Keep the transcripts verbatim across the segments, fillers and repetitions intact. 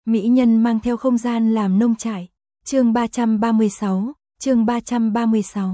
Mỹ nhân mang theo không gian làm nông trại. Chương ba trăm ba mươi sáu, chương ba trăm ba mươi sáu.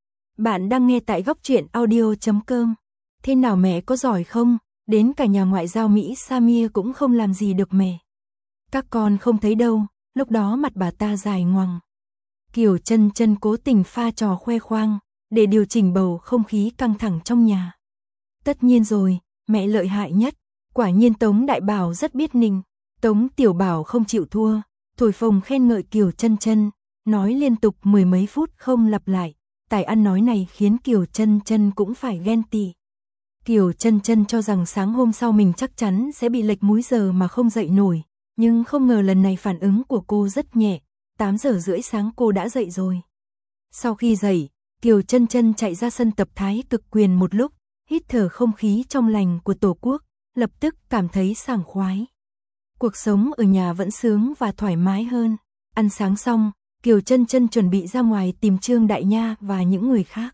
Bạn đang nghe tại góc truyện audio chấm com. Thế nào mẹ có giỏi không? Đến cả nhà ngoại giao Mỹ Samir cũng không làm gì được mẹ. Các con không thấy đâu, lúc đó mặt bà ta dài ngoằng. Kiều Chân Chân cố tình pha trò khoe khoang, để điều chỉnh bầu không khí căng thẳng trong nhà. Tất nhiên rồi, mẹ lợi hại nhất. Quả nhiên Tống Đại Bảo rất biết nịnh. Tống Tiểu Bảo không chịu thua, thổi phồng khen ngợi Kiều Chân Chân, nói liên tục mười mấy phút không lặp lại. Tài ăn nói này khiến Kiều Chân Chân cũng phải ghen tị. Kiều Chân Chân cho rằng sáng hôm sau mình chắc chắn sẽ bị lệch múi giờ mà không dậy nổi, nhưng không ngờ lần này phản ứng của cô rất nhẹ, tám giờ rưỡi sáng cô đã dậy rồi. Sau khi dậy, Kiều Chân Chân chạy ra sân tập thái cực quyền một lúc, hít thở không khí trong lành của Tổ quốc, lập tức cảm thấy sảng khoái. Cuộc sống ở nhà vẫn sướng và thoải mái hơn. Ăn sáng xong, Kiều Chân Chân chuẩn bị ra ngoài tìm Trương Đại Nha và những người khác.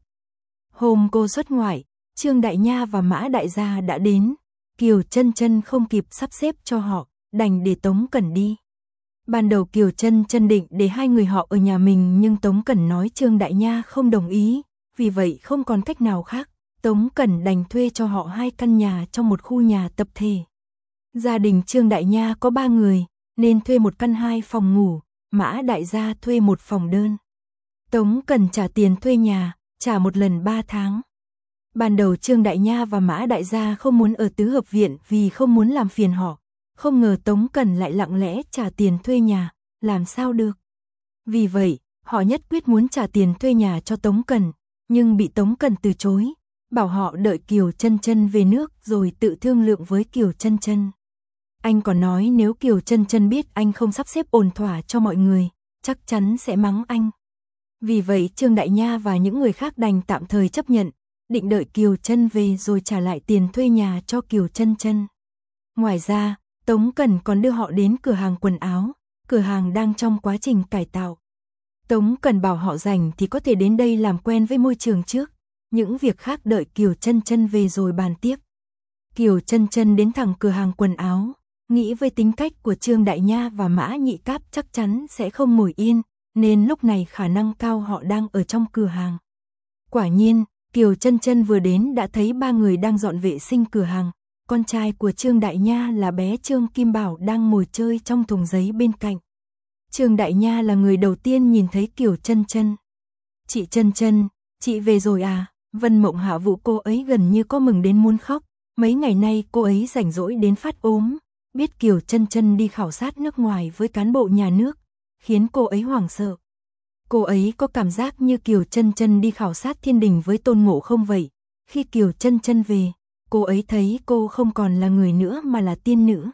Hôm cô xuất ngoại, Trương Đại Nha và Mã Đại Gia đã đến. Kiều Chân Chân không kịp sắp xếp cho họ, đành để Tống Cẩn đi. Ban đầu Kiều Chân Chân định để hai người họ ở nhà mình, nhưng Tống Cẩn nói Trương Đại Nha không đồng ý, vì vậy không còn cách nào khác. Tống Cẩn đành thuê cho họ hai căn nhà trong một khu nhà tập thể. Gia đình Trương Đại Nha có ba người, nên thuê một căn hai phòng ngủ, Mã Đại Gia thuê một phòng đơn. Tống Cẩn trả tiền thuê nhà, trả một lần ba tháng. Ban đầu Trương Đại Nha và Mã Đại Gia không muốn ở tứ hợp viện vì không muốn làm phiền họ. Không ngờ Tống Cẩn lại lặng lẽ trả tiền thuê nhà, làm sao được. Vì vậy, họ nhất quyết muốn trả tiền thuê nhà cho Tống Cẩn, nhưng bị Tống Cẩn từ chối, bảo họ đợi Kiều Chân Chân về nước rồi tự thương lượng với Kiều Chân Chân. Anh còn nói nếu Kiều Chân Chân biết anh không sắp xếp ổn thỏa cho mọi người, chắc chắn sẽ mắng anh. Vì vậy Trương Đại Nha và những người khác đành tạm thời chấp nhận, định đợi Kiều Chân về rồi trả lại tiền thuê nhà cho Kiều Chân Chân. Ngoài ra, Tống Cẩn còn đưa họ đến cửa hàng quần áo, cửa hàng đang trong quá trình cải tạo. Tống Cẩn bảo họ rảnh thì có thể đến đây làm quen với môi trường trước, những việc khác đợi Kiều Chân Chân về rồi bàn tiếp. Kiều Chân Chân đến thẳng cửa hàng quần áo, nghĩ với tính cách của Trương Đại Nha và Mã Nhị Cáp chắc chắn sẽ không ngồi yên, nên lúc này khả năng cao họ đang ở trong cửa hàng. Quả nhiên, Kiều Chân Chân vừa đến đã thấy ba người đang dọn vệ sinh cửa hàng. Con trai của Trương Đại Nha là bé Trương Kim Bảo đang ngồi chơi trong thùng giấy bên cạnh. Trương Đại Nha là người đầu tiên nhìn thấy Kiều Chân Chân. Chị Chân Chân, chị về rồi à? Vân Mộng Hạ Vũ cô ấy gần như có mừng đến muốn khóc. Mấy ngày nay cô ấy rảnh rỗi đến phát ốm. Biết Kiều Chân Chân đi khảo sát nước ngoài với cán bộ nhà nước, khiến cô ấy hoảng sợ. Cô ấy có cảm giác như Kiều Chân Chân đi khảo sát thiên đình với Tôn Ngộ Không vậy. Khi Kiều Chân Chân về, cô ấy thấy cô không còn là người nữa mà là tiên nữ.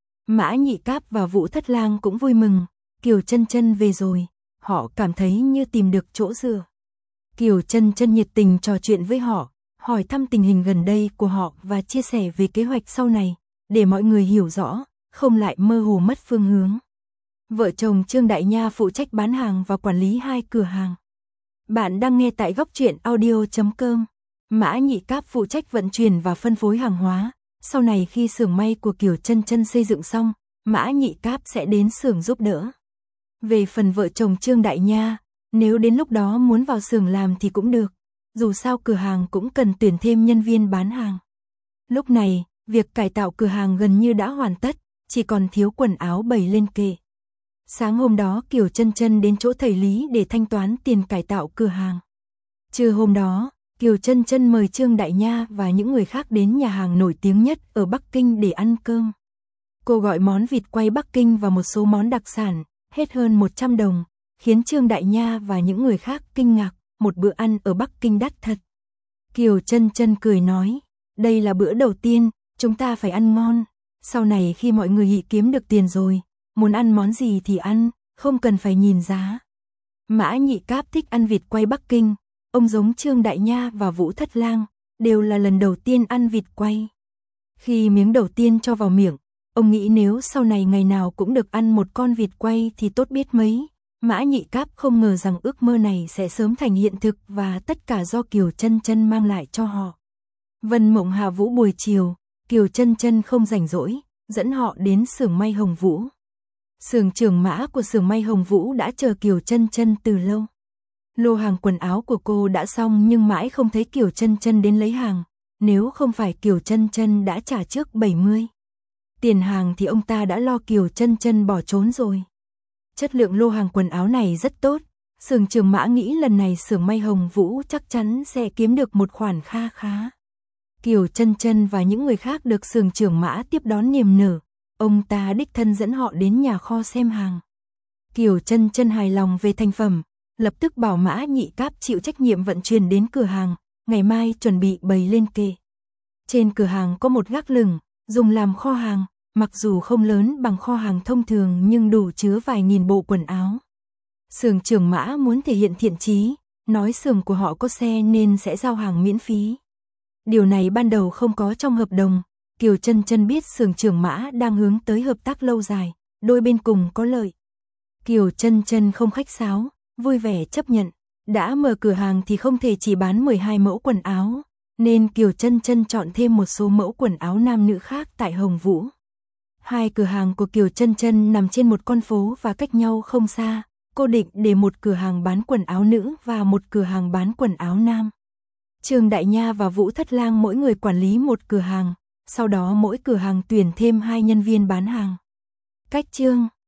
Mã Nhị Cáp và Vũ Thất Lang cũng vui mừng, Kiều Chân Chân về rồi, họ cảm thấy như tìm được chỗ dựa. Kiều Chân Chân nhiệt tình trò chuyện với họ, hỏi thăm tình hình gần đây của họ và chia sẻ về kế hoạch sau này, để mọi người hiểu rõ, không lại mơ hồ mất phương hướng. Vợ chồng Trương Đại Nha phụ trách bán hàng và quản lý hai cửa hàng. Bạn đang nghe tại góc truyện audio chấm com. Mã Nhị Cáp phụ trách vận chuyển và phân phối hàng hóa. Sau này khi xưởng may của Kiều Chân Chân xây dựng xong, Mã Nhị Cáp sẽ đến xưởng giúp đỡ. Về phần vợ chồng Trương Đại Nha, nếu đến lúc đó muốn vào xưởng làm thì cũng được. Dù sao cửa hàng cũng cần tuyển thêm nhân viên bán hàng. Lúc này, việc cải tạo cửa hàng gần như đã hoàn tất, chỉ còn thiếu quần áo bày lên kệ. Sáng hôm đó Kiều Chân Chân đến chỗ thầy Lý để thanh toán tiền cải tạo cửa hàng. Trưa hôm đó, Kiều Chân Chân mời Trương Đại Nha và những người khác đến nhà hàng nổi tiếng nhất ở Bắc Kinh để ăn cơm. Cô gọi món vịt quay Bắc Kinh và một số món đặc sản, hết hơn một trăm đồng, khiến Trương Đại Nha và những người khác kinh ngạc, một bữa ăn ở Bắc Kinh đắt thật. Kiều Chân Chân cười nói, đây là bữa đầu tiên, chúng ta phải ăn ngon, sau này khi mọi người hị kiếm được tiền rồi, muốn ăn món gì thì ăn, không cần phải nhìn giá. Mã Nhị Cáp thích ăn vịt quay Bắc Kinh. Ông giống Trương Đại Nha và Vũ Thất Lang, đều là lần đầu tiên ăn vịt quay. Khi miếng đầu tiên cho vào miệng, ông nghĩ nếu sau này ngày nào cũng được ăn một con vịt quay thì tốt biết mấy. Mã Nhị Cáp không ngờ rằng ước mơ này sẽ sớm thành hiện thực và tất cả do Kiều Chân Chân mang lại cho họ. Vân Mộng Hạ Vũ buổi chiều, Kiều Chân Chân không rảnh rỗi, dẫn họ đến xưởng may Hồng Vũ. Xưởng trưởng Mã của xưởng may Hồng Vũ đã chờ Kiều Chân Chân từ lâu. Lô hàng quần áo của cô đã xong nhưng mãi không thấy Kiều Chân Chân đến lấy hàng, nếu không phải Kiều Chân Chân đã trả trước bảy mươi tiền hàng thì ông ta đã lo Kiều Chân Chân bỏ trốn rồi. Chất lượng lô hàng quần áo này rất tốt, xưởng trưởng Mã nghĩ lần này xưởng may Hồng Vũ chắc chắn sẽ kiếm được một khoản kha khá. Kiều Chân Chân và những người khác được xưởng trưởng Mã tiếp đón niềm nở, ông ta đích thân dẫn họ đến nhà kho xem hàng. Kiều Chân Chân hài lòng về thành phẩm, lập tức bảo Mã Nhị Cáp chịu trách nhiệm vận chuyển đến cửa hàng, ngày mai chuẩn bị bày lên kệ. Trên cửa hàng có một gác lửng, dùng làm kho hàng, mặc dù không lớn bằng kho hàng thông thường nhưng đủ chứa vài nghìn bộ quần áo. Xưởng trưởng Mã muốn thể hiện thiện chí, nói xưởng của họ có xe nên sẽ giao hàng miễn phí. Điều này ban đầu không có trong hợp đồng, Kiều Chân Chân biết xưởng trưởng Mã đang hướng tới hợp tác lâu dài, đôi bên cùng có lợi. Kiều Chân Chân không khách sáo, vui vẻ chấp nhận, đã mở cửa hàng thì không thể chỉ bán mười hai mẫu quần áo, nên Kiều Chân Chân chọn thêm một số mẫu quần áo nam nữ khác tại Hồng Vũ. Hai cửa hàng của Kiều Chân Chân nằm trên một con phố và cách nhau không xa, cô định để một cửa hàng bán quần áo nữ và một cửa hàng bán quần áo nam. Trương Đại Nha và Vũ Thất Lang mỗi người quản lý một cửa hàng, sau đó mỗi cửa hàng tuyển thêm hai nhân viên bán hàng. Cách Trương